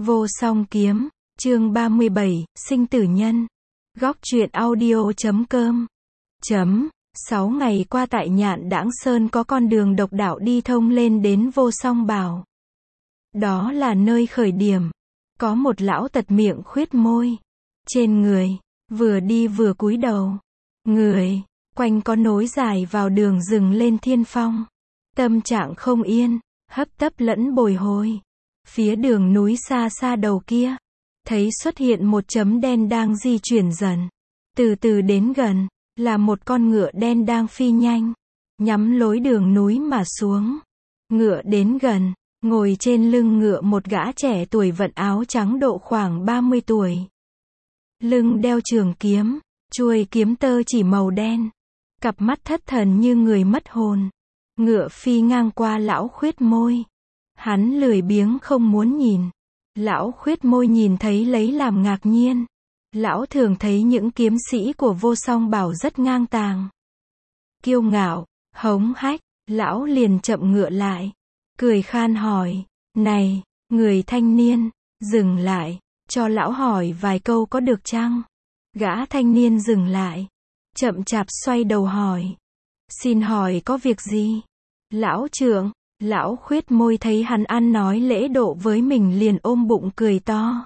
Vô song kiếm, chương 37, sinh tử nhân. Góc truyện audio.com. 6 ngày qua tại Nhạn Đãng Sơn có con đường độc đạo đi thông lên đến Vô Song Bảo. Đó là nơi khởi điểm. Có một lão tật miệng khuyết môi. Trên người, vừa đi vừa cúi đầu. Người, quanh có nối dài vào đường rừng lên thiên phong. Tâm trạng không yên, hấp tấp lẫn bồi hồi. Phía đường núi xa xa đầu kia, thấy xuất hiện một chấm đen đang di chuyển dần. Từ từ đến gần, là một con ngựa đen đang phi nhanh, nhắm lối đường núi mà xuống. Ngựa đến gần, ngồi trên lưng ngựa một gã trẻ tuổi vận áo trắng độ khoảng 30 tuổi. Lưng đeo trường kiếm, chuôi kiếm tơ chỉ màu đen. Cặp mắt thất thần như người mất hồn. Ngựa phi ngang qua lão khuyết môi. Hắn lười biếng không muốn nhìn. Lão khuyết môi nhìn thấy lấy làm ngạc nhiên. Lão thường thấy những kiếm sĩ của Vô Song Bảo rất ngang tàng, kiêu ngạo, hống hách. Lão liền chậm ngựa lại, cười khan hỏi, này, người thanh niên, dừng lại, cho lão hỏi vài câu có được chăng? Gã thanh niên dừng lại, chậm chạp xoay đầu hỏi, xin hỏi có việc gì? Lão trượng. Lão khuyết môi thấy hắn ăn nói lễ độ với mình liền ôm bụng cười to.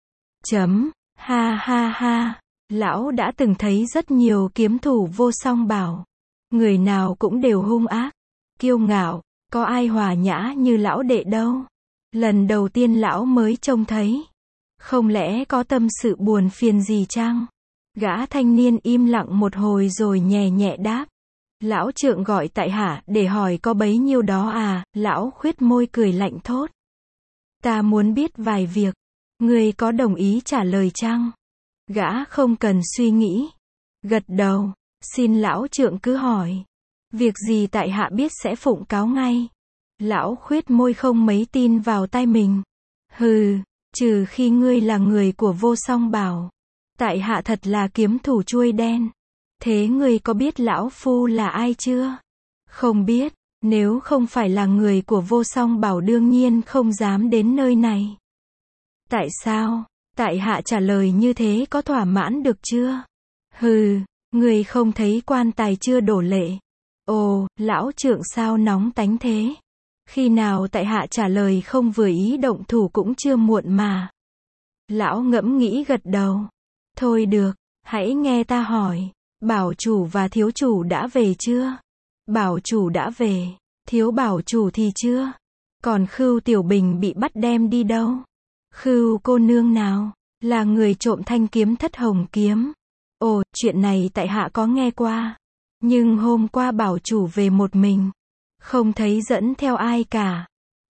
Ha ha ha, lão đã từng thấy rất nhiều kiếm thủ Vô Song Bảo. Người nào cũng đều hung ác, kiêu ngạo, có ai hòa nhã như lão đệ đâu. Lần đầu tiên lão mới trông thấy. Không lẽ có tâm sự buồn phiền gì chăng? Gã thanh niên im lặng một hồi rồi nhẹ nhẹ đáp. Lão trượng gọi tại hạ để hỏi có bấy nhiêu đó à? Lão khuyết môi cười lạnh thốt. Ta muốn biết vài việc. Ngươi có đồng ý trả lời chăng? Gã không cần suy nghĩ, gật đầu. Xin lão trượng cứ hỏi. Việc gì tại hạ biết sẽ phụng cáo ngay. Lão khuyết môi không mấy tin vào tai mình. Hừ, trừ khi ngươi là người của Vô Song Bảo. Tại hạ thật là kiếm thủ chuôi đen. Thế ngươi có biết lão phu là ai chưa? Không biết, nếu không phải là người của Vô Song Bảo đương nhiên không dám đến nơi này. Tại sao? Tại hạ trả lời như thế có thỏa mãn được chưa? Hừ, ngươi không thấy quan tài chưa đổ lệ. Ồ, lão trượng sao nóng tánh thế? Khi nào tại hạ trả lời không vừa ý động thủ cũng chưa muộn mà. Lão ngẫm nghĩ gật đầu. Thôi được, hãy nghe ta hỏi. Bảo chủ và thiếu chủ đã về chưa? Bảo chủ đã về, thiếu bảo chủ thì chưa. Còn Khưu Tiểu Bình bị bắt đem đi đâu? Khưu cô nương nào? Là người trộm thanh kiếm Thất Hồng kiếm. Ồ, chuyện này tại hạ có nghe qua. Nhưng hôm qua bảo chủ về một mình, không thấy dẫn theo ai cả.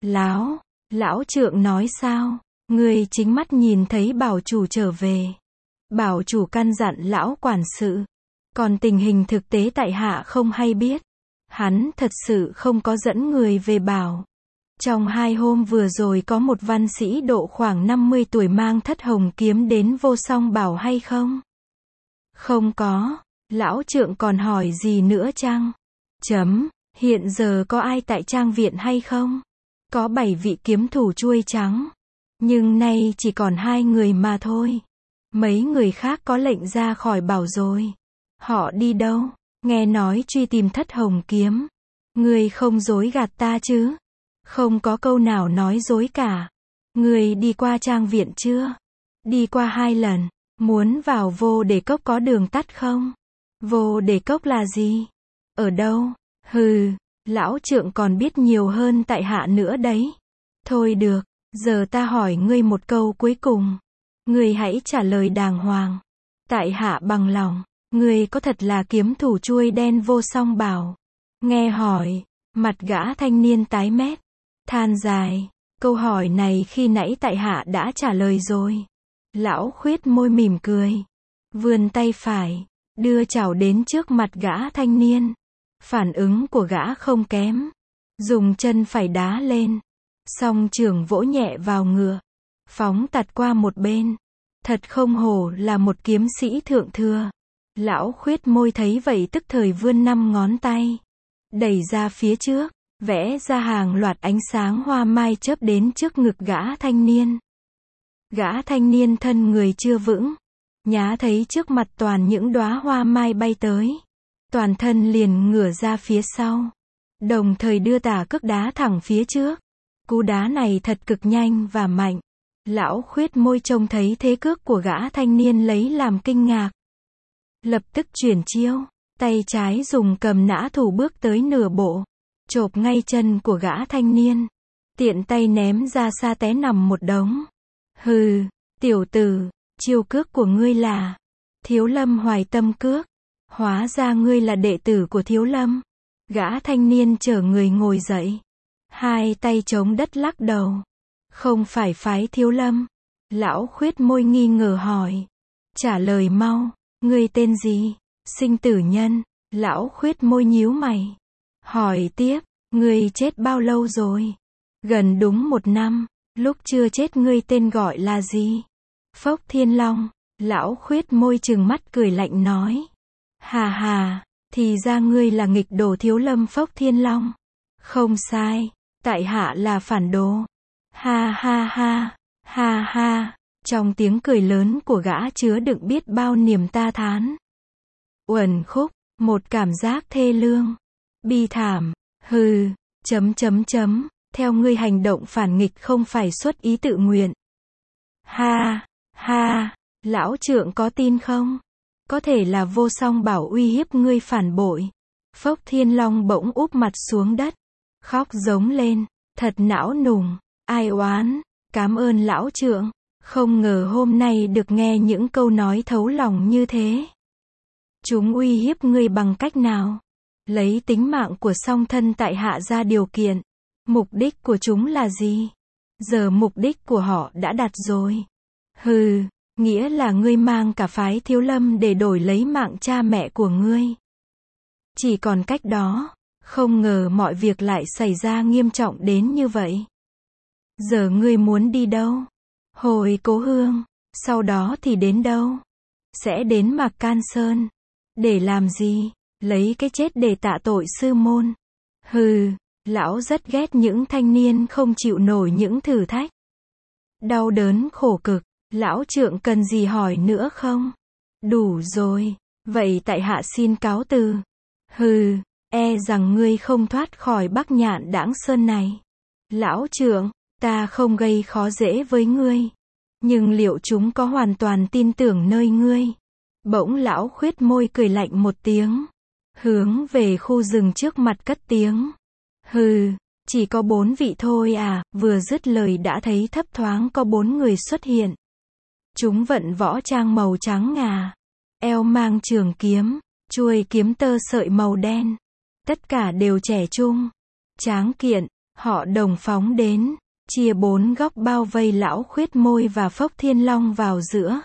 Lão trượng nói sao? Người chính mắt nhìn thấy bảo chủ trở về. Bảo chủ căn dặn lão quản sự. Còn tình hình thực tế tại hạ không hay biết. Hắn thật sự không có dẫn người về bảo. Trong 2 hôm vừa rồi có một văn sĩ độ khoảng 50 tuổi mang Thất Hồng kiếm đến Vô Song Bảo hay không? Không có. Lão trượng còn hỏi gì nữa chăng? Hiện giờ có ai tại trang viện hay không? Có 7 vị kiếm thủ chuôi trắng. Nhưng nay chỉ còn 2 người mà thôi. Mấy người khác có lệnh ra khỏi bảo rồi. Họ đi đâu? Nghe nói truy tìm Thất Hồng kiếm. Ngươi không dối gạt ta chứ? Không có câu nào nói dối cả. Ngươi đi qua trang viện chưa? Đi qua 2 lần. Muốn vào Vô Đề Cốc có đường tắt không? Vô Đề Cốc là gì? Ở đâu? Hừ, lão trượng còn biết nhiều hơn tại hạ nữa đấy. Thôi được, giờ ta hỏi ngươi một câu cuối cùng. Ngươi hãy trả lời đàng hoàng. Tại hạ bằng lòng. Ngươi có thật là kiếm thủ chuôi đen Vô Song Bảo? Nghe hỏi, mặt gã thanh niên tái mét, than dài. Câu hỏi này khi nãy tại hạ đã trả lời rồi. Lão khuyết môi mỉm cười, vươn tay phải, đưa chảo đến trước mặt gã thanh niên. Phản ứng của gã không kém, dùng chân phải đá lên, song trưởng vỗ nhẹ vào ngựa, phóng tạt qua một bên. Thật không hổ là một kiếm sĩ thượng thừa. Lão khuyết môi thấy vậy tức thời vươn 5 ngón tay, đẩy ra phía trước, vẽ ra hàng loạt ánh sáng hoa mai chớp đến trước ngực gã thanh niên. Gã thanh niên thân người chưa vững, nhá thấy trước mặt toàn những đóa hoa mai bay tới. Toàn thân liền ngửa ra phía sau, đồng thời đưa tả cước đá thẳng phía trước. Cú đá này thật cực nhanh và mạnh. Lão khuyết môi trông thấy thế cước của gã thanh niên lấy làm kinh ngạc. Lập tức chuyển chiêu, tay trái dùng cầm nã thủ bước tới nửa bộ, chộp ngay chân của gã thanh niên. Tiện tay ném ra xa té nằm một đống. Hừ, tiểu tử, chiêu cước của ngươi là Thiếu Lâm Hoài Tâm cước. Hóa ra ngươi là đệ tử của Thiếu Lâm. Gã thanh niên chở người ngồi dậy, hai tay chống đất lắc đầu. Không phải phái Thiếu Lâm. Lão khuyết môi nghi ngờ hỏi. Trả lời mau, ngươi tên gì? Sinh tử nhân. Lão khuyết môi nhíu mày. Hỏi tiếp, ngươi chết bao lâu rồi? Gần đúng 1 năm. Lúc chưa chết ngươi tên gọi là gì? Phốc Thiên Long. Lão khuyết môi trừng mắt cười lạnh nói. Hà hà, thì ra ngươi là nghịch đồ Thiếu Lâm Phốc Thiên Long. Không sai, tại hạ là phản đồ. Ha ha ha, ha ha. Trong tiếng cười lớn của gã chứa đựng biết bao niềm ta thán. Uẩn khúc, một cảm giác thê lương, bi thảm. Hừ, theo ngươi hành động phản nghịch không phải xuất ý tự nguyện. Ha ha, lão trượng có tin không? Có thể là Vô Song Bảo uy hiếp ngươi phản bội. Phốc Thiên Long bỗng úp mặt xuống đất, khóc giống lên, thật não nùng, ai oán, cảm ơn lão trượng, không ngờ hôm nay được nghe những câu nói thấu lòng như thế. Chúng uy hiếp ngươi bằng cách nào? Lấy tính mạng của song thân tại hạ ra điều kiện. Mục đích của chúng là gì? Giờ mục đích của họ đã đạt rồi. Hừ, nghĩa là ngươi mang cả phái Thiếu Lâm để đổi lấy mạng cha mẹ của ngươi. Chỉ còn cách đó, không ngờ mọi việc lại xảy ra nghiêm trọng đến như vậy. Giờ ngươi muốn đi đâu? Hồi Cố Hương, sau đó thì đến đâu? Sẽ đến Mạc Can Sơn. Để làm gì? Lấy cái chết để tạ tội sư môn. Hừ, lão rất ghét những thanh niên không chịu nổi những thử thách. Đau đớn khổ cực, lão trượng cần gì hỏi nữa không? Đủ rồi, vậy tại hạ xin cáo từ. Hừ, e rằng ngươi không thoát khỏi Bắc Nhạn Đãng Sơn này. Lão trượng, ta không gây khó dễ với ngươi. Nhưng liệu chúng có hoàn toàn tin tưởng nơi ngươi? Bỗng lão khuyết môi cười lạnh một tiếng, hướng về khu rừng trước mặt cất tiếng. Hừ, chỉ có 4 vị thôi à? Vừa dứt lời đã thấy thấp thoáng có 4 người xuất hiện. Chúng vận võ trang màu trắng ngà, eo mang trường kiếm, chuôi kiếm tơ sợi màu đen. Tất cả đều trẻ trung, tráng kiện, họ đồng phóng đến, chia 4 góc bao vây lão khuyết môi và Phốc Thiên Long vào giữa.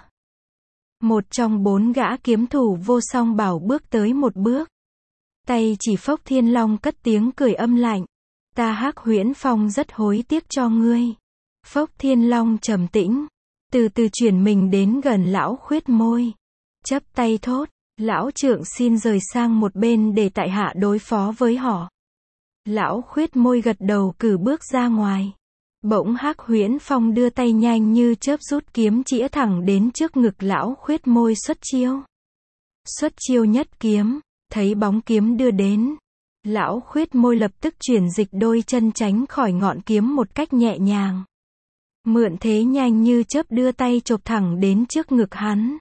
Một trong 4 gã kiếm thủ Vô Song Bảo bước tới một bước. Tay chỉ Phốc Thiên Long cất tiếng cười âm lạnh. Ta Hắc Huyễn Phong rất hối tiếc cho ngươi. Phốc Thiên Long trầm tĩnh, từ từ chuyển mình đến gần lão khuyết môi. Chắp tay thốt, lão trượng xin rời sang một bên để tại hạ đối phó với họ. Lão khuyết môi gật đầu cử bước ra ngoài. Bỗng Hắc Huyễn Phong đưa tay nhanh như chớp rút kiếm chĩa thẳng đến trước ngực lão khuyết môi xuất chiêu. Xuất chiêu nhất kiếm, thấy bóng kiếm đưa đến. Lão khuyết môi lập tức chuyển dịch đôi chân tránh khỏi ngọn kiếm một cách nhẹ nhàng. Mượn thế nhanh như chớp đưa tay chộp thẳng đến trước ngực hắn.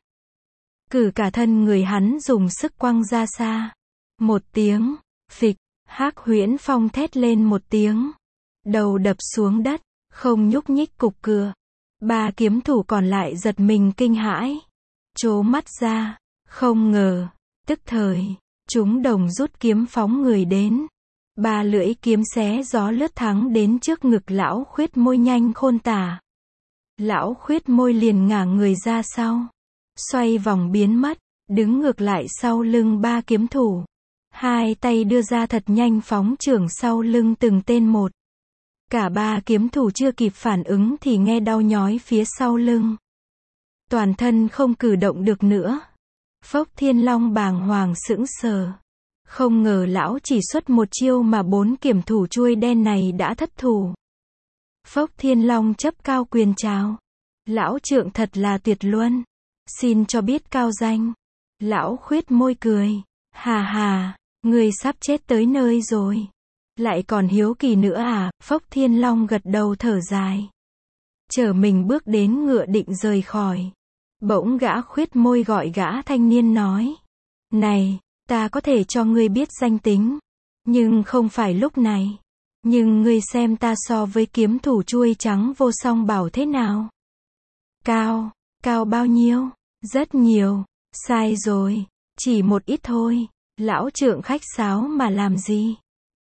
Cử cả thân người hắn dùng sức quăng ra xa. Một tiếng, phịch, Hắc Huyễn Phong thét lên một tiếng. Đầu đập xuống đất, không nhúc nhích cục cựa. 3 kiếm thủ còn lại giật mình kinh hãi. Trố mắt ra, không ngờ, tức thời, chúng đồng rút kiếm phóng người đến. 3 lưỡi kiếm xé gió lướt thẳng đến trước ngực lão khuyết môi nhanh khôn tả. Lão khuyết môi liền ngả người ra sau, xoay vòng biến mất, đứng ngược lại sau lưng 3 kiếm thủ. 2 tay đưa ra thật nhanh phóng chưởng sau lưng từng tên một. Cả 3 kiếm thủ chưa kịp phản ứng thì nghe đau nhói phía sau lưng. Toàn thân không cử động được nữa. Phốc Thiên Long bàng hoàng sững sờ. Không ngờ lão chỉ xuất một chiêu mà 4 kiếm thủ chuôi đen này đã thất thủ. Phốc Thiên Long chấp cao quyền chào. Lão trượng thật là tuyệt luân. Xin cho biết cao danh. Lão khuyết môi cười. Hà hà, người sắp chết tới nơi rồi. Lại còn hiếu kỳ nữa à? Phốc Thiên Long gật đầu thở dài. Chở mình bước đến ngựa định rời khỏi. Bỗng gã khuyết môi gọi gã thanh niên nói. Này, ta có thể cho ngươi biết danh tính. Nhưng không phải lúc này. Nhưng ngươi xem ta so với kiếm thủ chuôi trắng vô song bảo thế nào? Cao, cao bao nhiêu? Rất nhiều. Sai rồi, chỉ một ít thôi. Lão trượng khách sáo mà làm gì?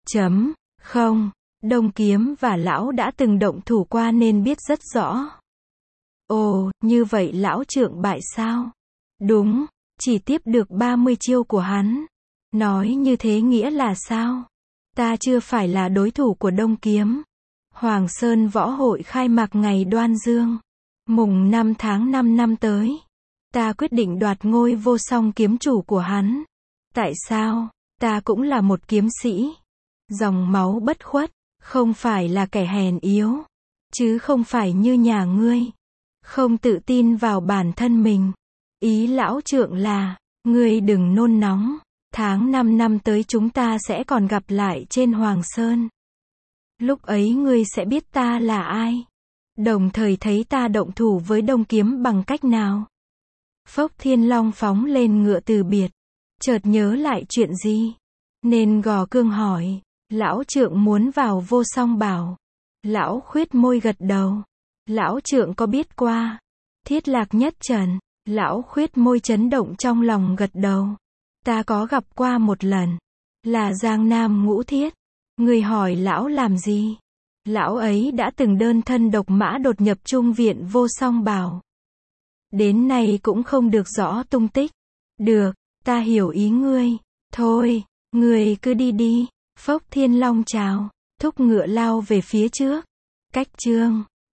Không, Đông Kiếm và lão đã từng động thủ qua nên biết rất rõ. Ồ, như vậy lão trượng bại sao? Đúng, chỉ tiếp được 30 chiêu của hắn. Nói như thế nghĩa là sao? Ta chưa phải là đối thủ của Đông Kiếm. Hoàng Sơn Võ Hội khai mạc ngày Đoan Dương. Mùng 5 tháng 5 năm tới. Ta quyết định đoạt ngôi vô song kiếm chủ của hắn. Tại sao? Ta cũng là một kiếm sĩ. Dòng máu bất khuất, không phải là kẻ hèn yếu. Chứ không phải như nhà ngươi. Không tự tin vào bản thân mình. Ý lão trượng là, ngươi đừng nôn nóng. Tháng 5 năm tới chúng ta sẽ còn gặp lại trên Hoàng Sơn. Lúc ấy ngươi sẽ biết ta là ai. Đồng thời thấy ta động thủ với Đông Kiếm bằng cách nào. Phốc Thiên Long phóng lên ngựa từ biệt. Chợt nhớ lại chuyện gì. Nên gò cương hỏi. Lão trượng muốn vào vô song bảo. Lão khuyết môi gật đầu. Lão trượng có biết qua. Thiết Lạc Nhất Trần. Lão khuyết môi chấn động trong lòng gật đầu. Ta có gặp qua một lần. Là Giang Nam Ngũ Thiết. Người hỏi lão làm gì? Lão ấy đã từng đơn thân độc mã đột nhập trung viện vô song bảo. Đến nay cũng không được rõ tung tích. Được, ta hiểu ý ngươi. Thôi, ngươi cứ đi đi. Phốc Thiên Long chào, thúc ngựa lao về phía trước. Cách chương